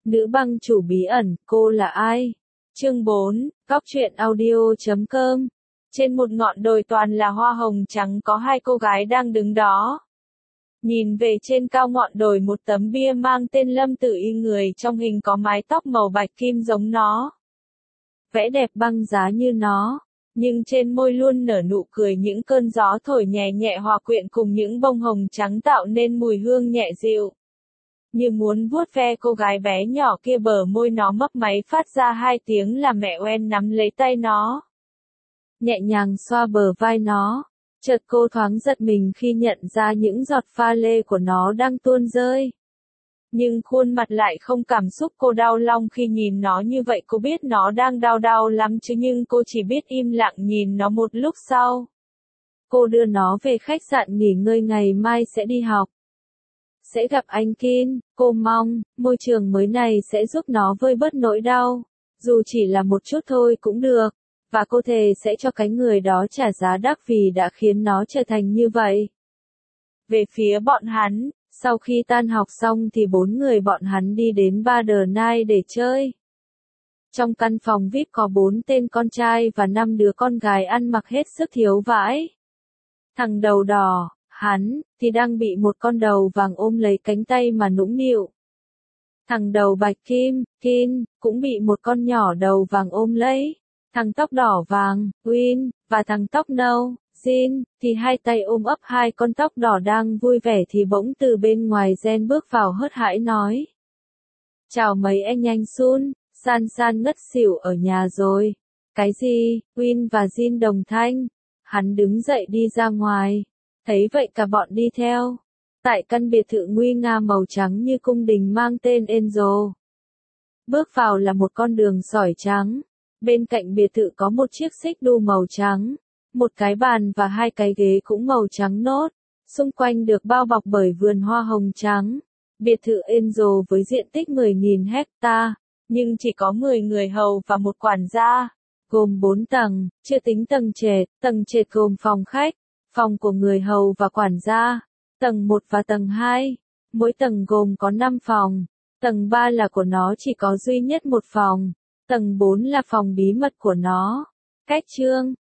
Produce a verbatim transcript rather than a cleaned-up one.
Nữ băng chủ bí ẩn, cô là ai? Chương bốn, Góc truyện audio chấm com. Trên một ngọn đồi toàn là hoa hồng trắng có hai cô gái đang đứng đó. Nhìn về trên cao ngọn đồi một tấm bia mang tên Lâm Tử Y, người trong hình có mái tóc màu bạch kim giống nó. Vẽ đẹp băng giá như nó, nhưng trên môi luôn nở nụ cười, những cơn gió thổi nhẹ nhẹ hòa quyện cùng những bông hồng trắng tạo nên mùi hương nhẹ dịu. Như muốn vuốt ve cô gái bé nhỏ kia, bờ môi nó mấp máy phát ra hai tiếng là mẹ oen nắm lấy tay nó. Nhẹ nhàng xoa bờ vai nó. Chợt cô thoáng giật mình khi nhận ra những giọt pha lê của nó đang tuôn rơi. Nhưng khuôn mặt lại không cảm xúc, cô đau lòng khi nhìn nó như vậy. Cô biết nó đang đau đau lắm chứ, nhưng cô chỉ biết im lặng nhìn nó. Một lúc sau, cô đưa nó về khách sạn nghỉ ngơi, ngày mai sẽ đi học. Sẽ gặp anh Kin, cô mong, môi trường mới này sẽ giúp nó vơi bớt nỗi đau. Dù chỉ là một chút thôi cũng được. Và cô thề sẽ cho cái người đó trả giá đắt vì đã khiến nó trở thành như vậy. Về phía bọn hắn, sau khi tan học xong thì bốn người bọn hắn đi đến Bar The Night để chơi. Trong căn phòng vi ai pi có bốn tên con trai và năm đứa con gái ăn mặc hết sức thiếu vãi. Thằng đầu đỏ, hắn, thì đang bị một con đầu vàng ôm lấy cánh tay mà nũng nịu. Thằng đầu bạch kim, Kin, cũng bị một con nhỏ đầu vàng ôm lấy. Thằng tóc đỏ vàng, Win, và thằng tóc nâu, Jin, thì hai tay ôm ấp hai con tóc đỏ đang vui vẻ thì bỗng từ bên ngoài Jen bước vào hớt hải nói. Chào mấy anh nhanh Sun, San San ngất xỉu ở nhà rồi. Cái gì? Win và Jin đồng thanh. Hắn đứng dậy đi ra ngoài. Thấy vậy cả bọn đi theo. Tại căn biệt thự nguy nga màu trắng như cung đình mang tên Angel. Bước vào là một con đường sỏi trắng. Bên cạnh biệt thự có một chiếc xích đu màu trắng, một cái bàn và hai cái ghế cũng màu trắng nốt. Xung quanh được bao bọc bởi vườn hoa hồng trắng. Biệt thự Angel với diện tích mười nghìn hecta, nhưng chỉ có mười người hầu và một quản gia. Gồm bốn tầng, chưa tính tầng trệt. Tầng trệt gồm phòng khách, phòng của người hầu và quản gia. Tầng một và tầng hai. Mỗi tầng gồm có năm phòng. Tầng ba là của nó, chỉ có duy nhất một phòng. Tầng bốn là phòng bí mật của nó. Cách chương